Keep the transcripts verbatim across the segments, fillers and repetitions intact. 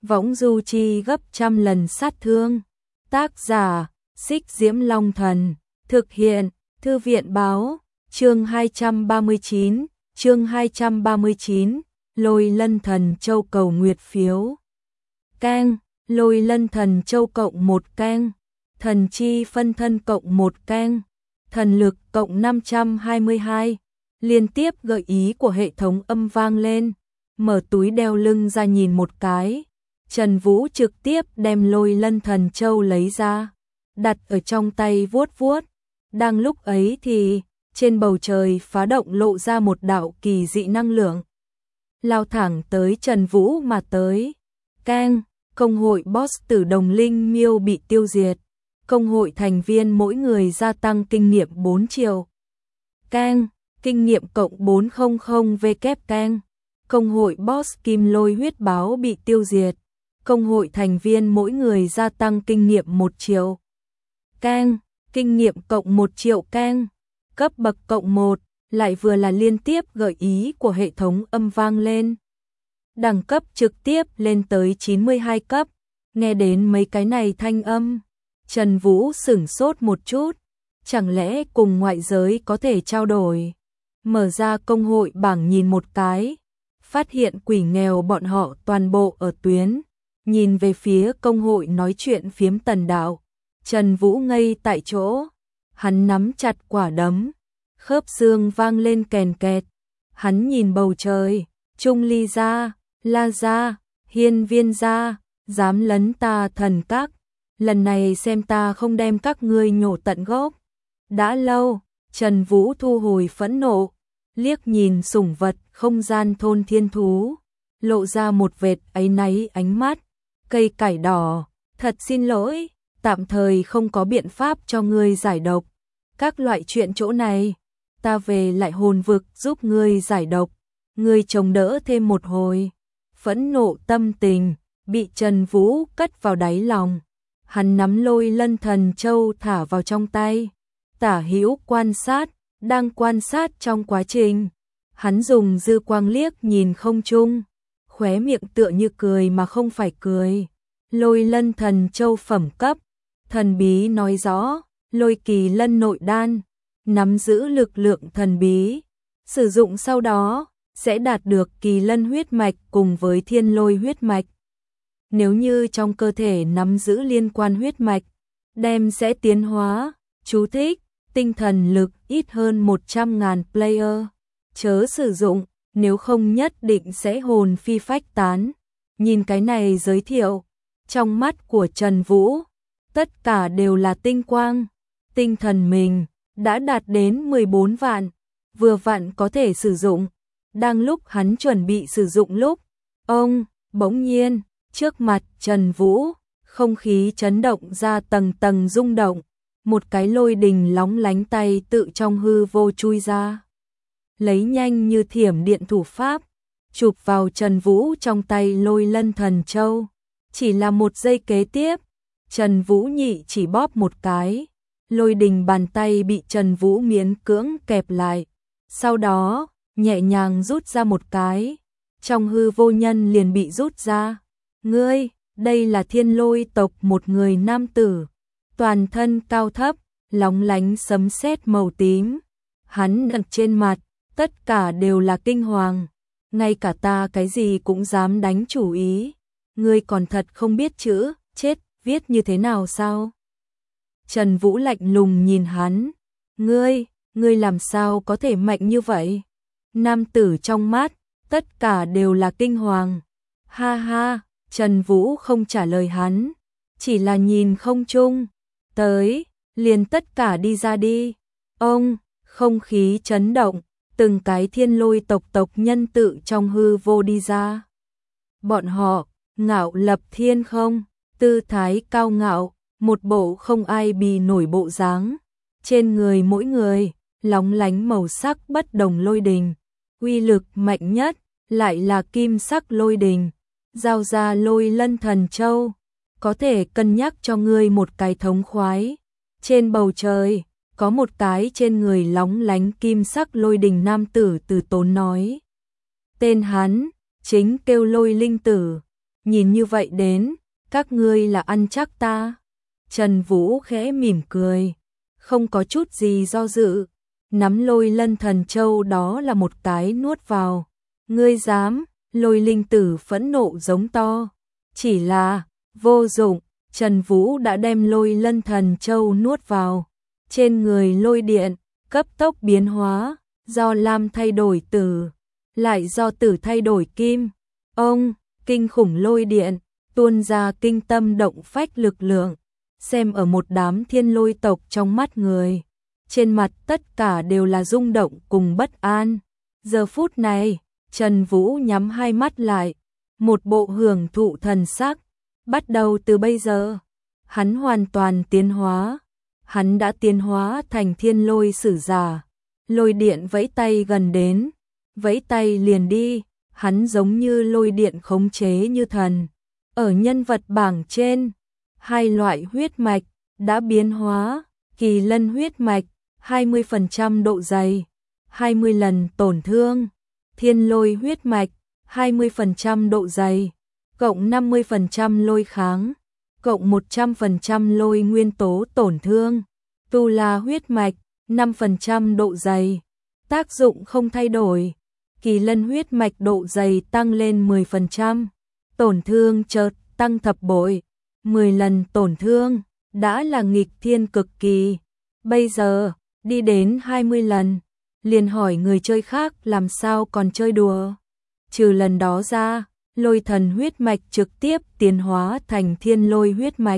võng du chi gấp trăm lần sát thương. Tác giả, Xích Diễm Long Thần, thực hiện, Thư viện Báo, chương hai trăm ba mươi chín, chương hai trăm ba mươi chín, Lôi Lân Thần Châu cầu nguyệt phiếu. Keng, Lôi Lân Thần Châu cộng một keng, thần chi phân thân cộng một keng, thần lực cộng năm trăm hai mươi hai. Liên tiếp gợi ý của hệ thống âm vang lên, mở túi đeo lưng ra nhìn một cái. Trần Vũ trực tiếp đem Lôi Lân Thần Châu lấy ra, đặt ở trong tay vuốt vuốt. Đang lúc ấy thì, trên bầu trời phá động lộ ra một đạo kỳ dị năng lượng. Lao thẳng tới Trần Vũ mà tới. Keng, công hội boss tử đồng linh miêu bị tiêu diệt. Công hội thành viên mỗi người gia tăng kinh nghiệm bốn triệu. Keng, kinh nghiệm cộng bốn trăm W Keng. Công hội boss kim lôi huyết báo bị tiêu diệt. Công hội thành viên mỗi người gia tăng kinh nghiệm một triệu. Keng, kinh nghiệm cộng một triệu keng. Cấp bậc cộng một, lại vừa là liên tiếp gợi ý của hệ thống âm vang lên. Đẳng cấp trực tiếp lên tới chín mươi hai cấp, nghe đến mấy cái này thanh âm. Trần Vũ sửng sốt một chút, chẳng lẽ cùng ngoại giới có thể trao đổi. Mở ra công hội bảng nhìn một cái, phát hiện quỷ nghèo bọn họ toàn bộ ở tuyến. Nhìn về phía công hội nói chuyện phiếm Tần Đạo, Trần Vũ ngây tại chỗ, hắn nắm chặt quả đấm, khớp xương vang lên kèn kẹt. Hắn nhìn bầu trời, Trung Ly gia, La gia, Hiên Viên gia, dám lấn ta thần các, lần này xem ta không đem các ngươi nhổ tận gốc. Đã lâu, Trần Vũ thu hồi phẫn nộ, liếc nhìn sủng vật không gian thôn thiên thú, lộ ra một vệt áy náy ánh mắt. Cây cải đỏ, thật xin lỗi, tạm thời không có biện pháp cho ngươi giải độc. Các loại chuyện chỗ này, ta về lại hồn vực giúp ngươi giải độc. Ngươi chống đỡ thêm một hồi. Phẫn nộ tâm tình, bị Trần Vũ cất vào đáy lòng. Hắn nắm Lôi Lân Thần Châu thả vào trong tay. Tả hữu quan sát, đang quan sát trong quá trình. Hắn dùng dư quang liếc nhìn không trung. Khóe miệng tựa như cười mà không phải cười. Lôi Lân Thần Châu phẩm cấp, thần bí nói rõ, Lôi Kỳ Lân nội đan, nắm giữ lực lượng thần bí, sử dụng sau đó sẽ đạt được Kỳ Lân huyết mạch cùng với Thiên Lôi huyết mạch. Nếu như trong cơ thể nắm giữ liên quan huyết mạch, đem sẽ tiến hóa. Chú thích: tinh thần lực ít hơn một trăm nghìn player, chớ sử dụng. Nếu không nhất định sẽ hồn phi phách tán. Nhìn cái này giới thiệu, trong mắt của Trần Vũ, tất cả đều là tinh quang. Tinh thần mình đã đạt đến mười bốn vạn, vừa vặn có thể sử dụng. Đang lúc hắn chuẩn bị sử dụng lúc, ông, bỗng nhiên, trước mặt Trần Vũ, không khí chấn động ra tầng tầng rung động. Một cái lôi đình lóng lánh tay tự trong hư vô chui ra. Lấy nhanh như thiểm điện thủ pháp, chụp vào Trần Vũ trong tay Lôi Lân Thần Châu. Chỉ là một giây kế tiếp, Trần Vũ nhị chỉ bóp một cái, lôi đình bàn tay bị Trần Vũ miễn cưỡng kẹp lại. Sau đó, nhẹ nhàng rút ra một cái, trong hư vô nhân liền bị rút ra. Ngươi, đây là Thiên Lôi tộc một người nam tử, toàn thân cao thấp, lóng lánh sấm sét màu tím. Hắn đặt trên mặt, tất cả đều là kinh hoàng, ngay cả ta cái gì cũng dám đánh chủ ý. Ngươi còn thật không biết chữ, chết, viết như thế nào sao? Trần Vũ lạnh lùng nhìn hắn. Ngươi, ngươi làm sao có thể mạnh như vậy? Nam tử trong mắt, tất cả đều là kinh hoàng. Ha ha, Trần Vũ không trả lời hắn, chỉ là nhìn không trung. Tới, liền tất cả đi ra đi. Ông, không khí chấn động. Từng cái Thiên Lôi tộc tộc nhân tự trong hư vô đi ra. Bọn họ, ngạo lập thiên không, tư thái cao ngạo, một bộ không ai bì nổi bộ dáng. Trên người mỗi người, lóng lánh màu sắc bất đồng lôi đình. Uy lực mạnh nhất, lại là kim sắc lôi đình. Giao ra Lôi Lân Thần Châu, có thể cân nhắc cho ngươi một cái thống khoái. Trên bầu trời, có một cái trên người lóng lánh kim sắc lôi đình nam tử từ tốn nói. Tên hắn, chính kêu Lôi Linh Tử. nhìn như vậy đến, các ngươi là ăn chắc ta. Trần Vũ khẽ mỉm cười, không có chút gì do dự, nắm Lôi Lân Thần Châu đó là một cái nuốt vào. Ngươi dám? Lôi Linh Tử phẫn nộ giống to. Chỉ là, vô dụng, Trần Vũ đã đem Lôi Lân Thần Châu nuốt vào. Trên người lôi điện, cấp tốc biến hóa, do lam thay đổi tử, lại do tử thay đổi kim. Ông, kinh khủng lôi điện, tuôn ra kinh tâm động phách lực lượng, xem ở một đám thiên lôi tộc trong mắt người. Trên mặt tất cả đều là rung động cùng bất an. Giờ phút này, Trần Vũ nhắm hai mắt lại, một bộ hưởng thụ thần sắc. Bắt đầu từ bây giờ, hắn hoàn toàn tiến hóa. Hắn đã tiến hóa thành thiên lôi sử giả. Lôi điện vẫy tay gần đến, vẫy tay liền đi, hắn giống như lôi điện khống chế như thần. Ở nhân vật bảng trên, hai loại huyết mạch đã biến hóa, Kỳ Lân huyết mạch, hai mươi phần trăm độ dày, hai mươi lần tổn thương, Thiên Lôi huyết mạch, hai mươi phần trăm độ dày, cộng năm mươi phần trăm lôi kháng, cộng một trăm phần trăm lôi nguyên tố tổn thương, Tu La huyết mạch, năm phần trăm độ dày, tác dụng không thay đổi, Kỳ Lân huyết mạch độ dày tăng lên mười phần trăm, tổn thương chợt tăng thập bội, mười lần tổn thương, đã là nghịch thiên cực kỳ. Bây giờ, đi đến hai mươi lần, liền hỏi người chơi khác làm sao còn chơi đùa. Trừ lần đó ra, Lôi Thần huyết mạch trực tiếp tiến hóa thành Thiên Lôi huyết mạch.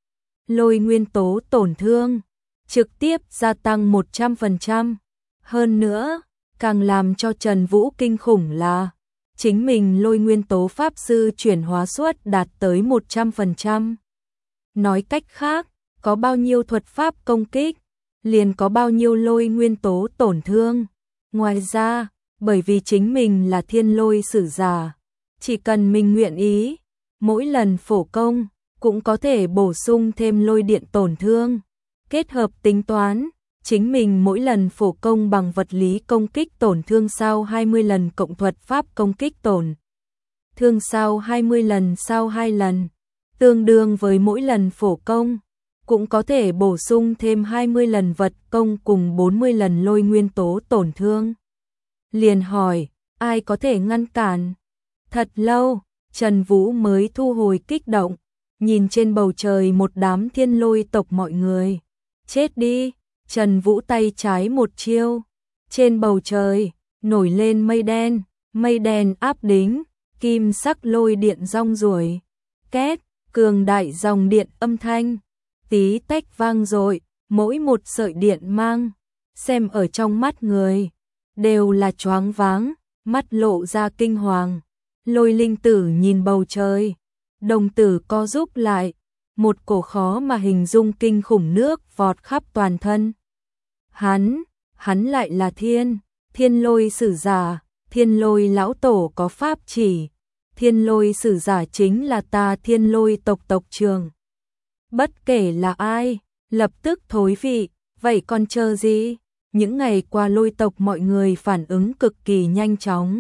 Lôi nguyên tố tổn thương trực tiếp gia tăng một trăm phần trăm. Hơn nữa, càng làm cho Trần Vũ kinh khủng là chính mình lôi nguyên tố pháp sư chuyển hóa suất đạt tới một trăm phần trăm. Nói cách khác, có bao nhiêu thuật pháp công kích, liền có bao nhiêu lôi nguyên tố tổn thương. Ngoài ra, bởi vì chính mình là thiên lôi sử giả, chỉ cần mình nguyện ý, mỗi lần phổ công cũng có thể bổ sung thêm lôi điện tổn thương. Kết hợp tính toán, chính mình mỗi lần phổ công bằng vật lý công kích tổn thương sau hai mươi lần cộng thuật pháp công kích tổn thương sau hai mươi lần sau hai lần, tương đương với mỗi lần phổ công cũng có thể bổ sung thêm hai mươi lần vật công cùng bốn mươi lần lôi nguyên tố tổn thương. Liền hỏi, ai có thể ngăn cản? Thật lâu, Trần Vũ mới thu hồi kích động, nhìn trên bầu trời một đám thiên lôi tộc mọi người. Chết đi! Trần Vũ tay trái một chiêu, trên bầu trời nổi lên mây đen, mây đen áp đính, kim sắc lôi điện rong ruổi, két, cường đại dòng điện âm thanh, tí tách vang dội, mỗi một sợi điện mang, xem ở trong mắt người, đều là choáng váng, mắt lộ ra kinh hoàng. Lôi Linh Tử nhìn bầu trời, đồng tử co rúm lại, một cổ khó mà hình dung kinh khủng nước vọt khắp toàn thân. Hắn, hắn lại là thiên, thiên lôi sử giả, thiên lôi lão tổ có pháp chỉ, thiên lôi sử giả chính là ta thiên lôi tộc tộc trưởng. Bất kể là ai, lập tức thối vị, vậy còn chờ gì? Những ngày qua lôi tộc mọi người phản ứng cực kỳ nhanh chóng.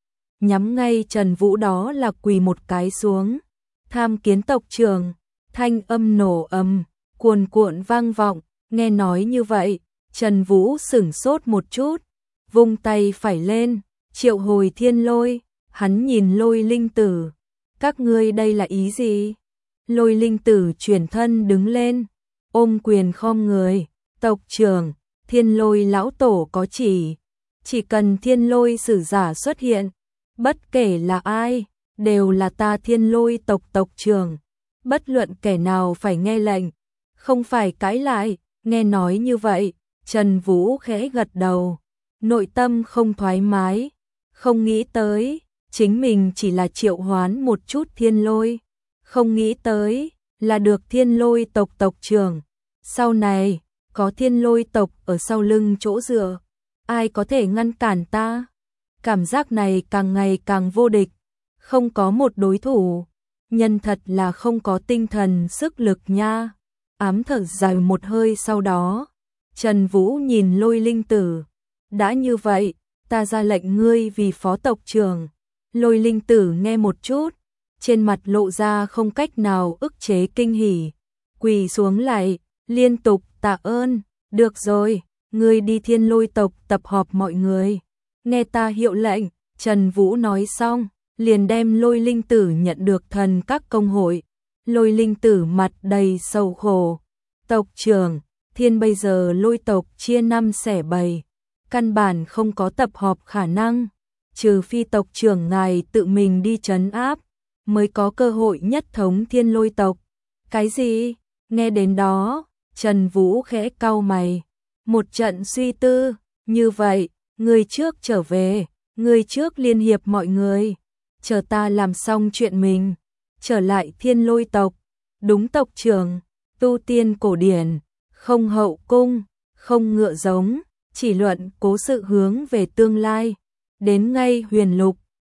Nhắm ngay Trần Vũ đó là quỳ một cái xuống. Tham kiến tộc trưởng, thanh âm nổ ầm, cuồn cuộn vang vọng, nghe nói như vậy, Trần Vũ sửng sốt một chút, vung tay phải lên, triệu hồi thiên lôi, hắn nhìn Lôi Linh Tử, các ngươi đây là ý gì? Lôi Linh Tử chuyển thân đứng lên, ôm quyền khom người, tộc trưởng, thiên lôi lão tổ có chỉ, chỉ cần thiên lôi sử giả xuất hiện, bất kể là ai, đều là ta thiên lôi tộc tộc trưởng, bất luận kẻ nào phải nghe lệnh, không phải cãi lại. Nghe nói như vậy, Trần Vũ khẽ gật đầu, nội tâm không thoải mái, không nghĩ tới, chính mình chỉ là triệu hoán một chút thiên lôi, không nghĩ tới, là được thiên lôi tộc tộc trưởng, sau này, có thiên lôi tộc ở sau lưng chỗ dựa, ai có thể ngăn cản ta? Cảm giác này càng ngày càng vô địch, không có một đối thủ, nhân thật là không có tinh thần sức lực nha. Ám thở dài một hơi sau đó, Trần Vũ nhìn Lôi Linh Tử, đã như vậy, ta ra lệnh ngươi vì phó tộc trưởng. Lôi Linh Tử nghe một chút, trên mặt lộ ra không cách nào ức chế kinh hỉ, quỳ xuống lại, liên tục tạ ơn, được rồi, ngươi đi Thiên Lôi tộc tập họp mọi người. Nghe ta hiệu lệnh, Trần Vũ nói xong, liền đem Lôi Linh Tử nhận được thần các công hội. Lôi Linh Tử mặt đầy sầu khổ. Tộc trưởng, Thiên bây giờ Lôi tộc chia năm xẻ bảy, căn bản không có tập họp khả năng, trừ phi tộc trưởng ngài tự mình đi trấn áp, mới có cơ hội nhất thống Thiên Lôi tộc. Cái gì? Nghe đến đó, Trần Vũ khẽ cau mày, một trận suy tư, như vậy, người trước trở về, người trước liên hiệp mọi người, chờ ta làm xong chuyện mình, trở lại Thiên Lôi tộc. Đúng tộc trưởng, tu tiên cổ điển, không hậu cung, không ngựa giống, chỉ luận cố sự hướng về tương lai. Đến ngay Huyền Lục,